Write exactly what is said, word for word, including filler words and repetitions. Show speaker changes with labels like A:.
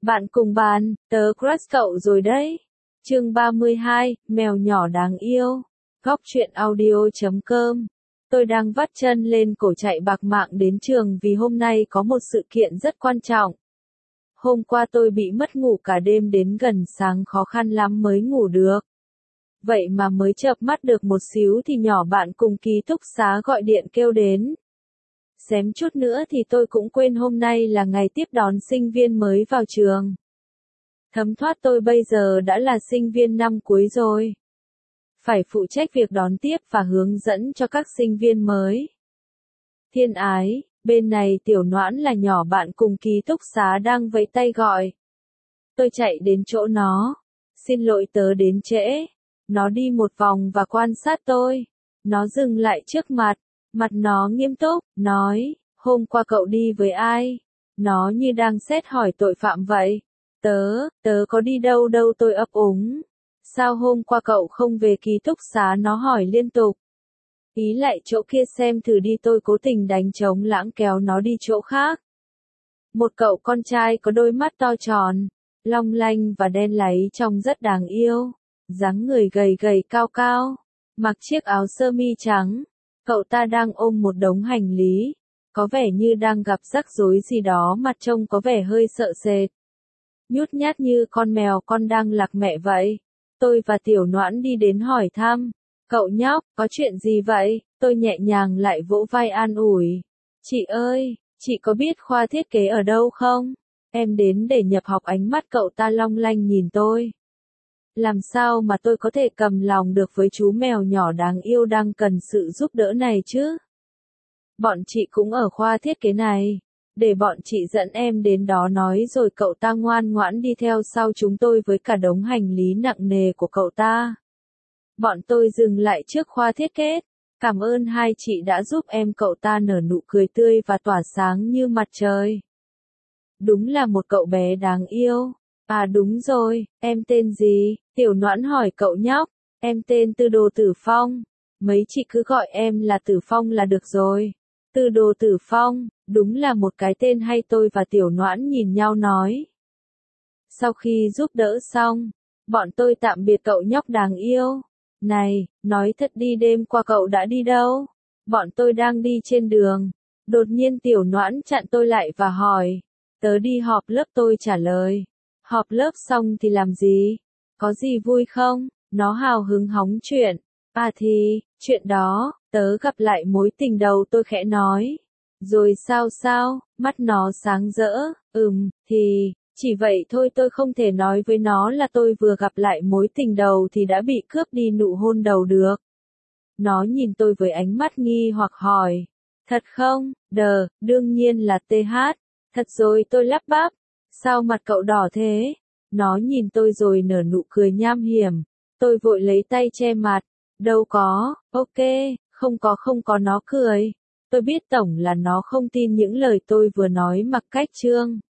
A: Bạn cùng bàn, tớ crush cậu rồi đấy. Chương ba mươi hai, mèo nhỏ đáng yêu. Góc truyện audio chấm com. Tôi đang vắt chân lên cổ chạy bạc mạng đến trường vì hôm nay có một sự kiện rất quan trọng. Hôm qua tôi bị mất ngủ cả đêm đến gần sáng khó khăn lắm mới ngủ được. Vậy mà mới chợp mắt được một xíu thì nhỏ bạn cùng ký túc xá gọi điện kêu đến. Xém chút nữa thì tôi cũng quên hôm nay là ngày tiếp đón sinh viên mới vào trường. Thấm thoát tôi bây giờ đã là sinh viên năm cuối rồi. Phải phụ trách việc đón tiếp và hướng dẫn cho các sinh viên mới. Thiên ái, bên này Tiểu Noãn là nhỏ bạn cùng ký túc xá đang vẫy tay gọi. Tôi chạy đến chỗ nó. Xin lỗi tớ đến trễ. Nó đi một vòng và quan sát tôi. Nó dừng lại trước mặt. Mặt nó nghiêm túc, nói, hôm qua cậu đi với ai? Nó như đang xét hỏi tội phạm vậy. Tớ, tớ có đi đâu đâu tôi ấp úng. Sao hôm qua cậu không về ký túc xá, nó hỏi liên tục. Ý lại chỗ kia xem thử đi, tôi cố tình đánh trống lãng kéo nó đi chỗ khác. Một cậu con trai có đôi mắt to tròn, long lanh và đen láy trông rất đáng yêu. Dáng người gầy gầy cao cao, mặc chiếc áo sơ mi trắng. Cậu ta đang ôm một đống hành lý, có vẻ như đang gặp rắc rối gì đó, mặt trông có vẻ hơi sợ sệt. Nhút nhát như con mèo con đang lạc mẹ vậy. Tôi và Tiểu Noãn đi đến hỏi thăm. Cậu nhóc, có chuyện gì vậy? Tôi nhẹ nhàng lại vỗ vai an ủi. Chị ơi, chị có biết khoa thiết kế ở đâu không? Em đến để nhập học. Ánh mắt cậu ta long lanh nhìn tôi. Làm sao mà tôi có thể cầm lòng được với chú mèo nhỏ đáng yêu đang cần sự giúp đỡ này chứ? Bọn chị cũng ở khoa thiết kế này. Để bọn chị dẫn em đến đó nói rồi. Cậu ta ngoan ngoãn đi theo sau chúng tôi với cả đống hành lý nặng nề của cậu ta. Bọn tôi dừng lại trước khoa thiết kế. Cảm ơn hai chị đã giúp em. Cậu ta nở nụ cười tươi và tỏa sáng như mặt trời. Đúng là một cậu bé đáng yêu. À đúng rồi, em tên gì? Tiểu Noãn hỏi cậu nhóc. Em tên Tư Đồ Tử Phong. Mấy chị cứ gọi em là Tử Phong là được rồi. Tư Đồ Tử Phong, đúng là một cái tên hay. Tôi và Tiểu Noãn nhìn nhau nói. Sau khi giúp đỡ xong, bọn tôi tạm biệt cậu nhóc đáng yêu. Này, nói thật đi, đêm qua cậu đã đi đâu? Bọn tôi đang đi trên đường. Đột nhiên Tiểu Noãn chặn tôi lại và hỏi. Tớ đi họp lớp, tôi trả lời. Họp lớp xong thì làm gì? Có gì vui không? Nó hào hứng hóng chuyện. À thì, chuyện đó, tớ gặp lại mối tình đầu, tôi khẽ nói. Rồi sao sao? Mắt nó sáng rỡ. Ừm, thì, chỉ vậy thôi. Tôi không thể nói với nó là tôi vừa gặp lại mối tình đầu thì đã bị cướp đi nụ hôn đầu được. Nó nhìn tôi với ánh mắt nghi hoặc hỏi. Thật không? Đờ, đương nhiên là tê hát. Thật rồi, tôi lắp bắp. Sao mặt cậu đỏ thế? Nó nhìn tôi rồi nở nụ cười nham hiểm. Tôi vội lấy tay che mặt. Đâu có, ok, không có không có. Nó cười. Tôi biết tổng là nó không tin những lời tôi vừa nói, mặc cách trương.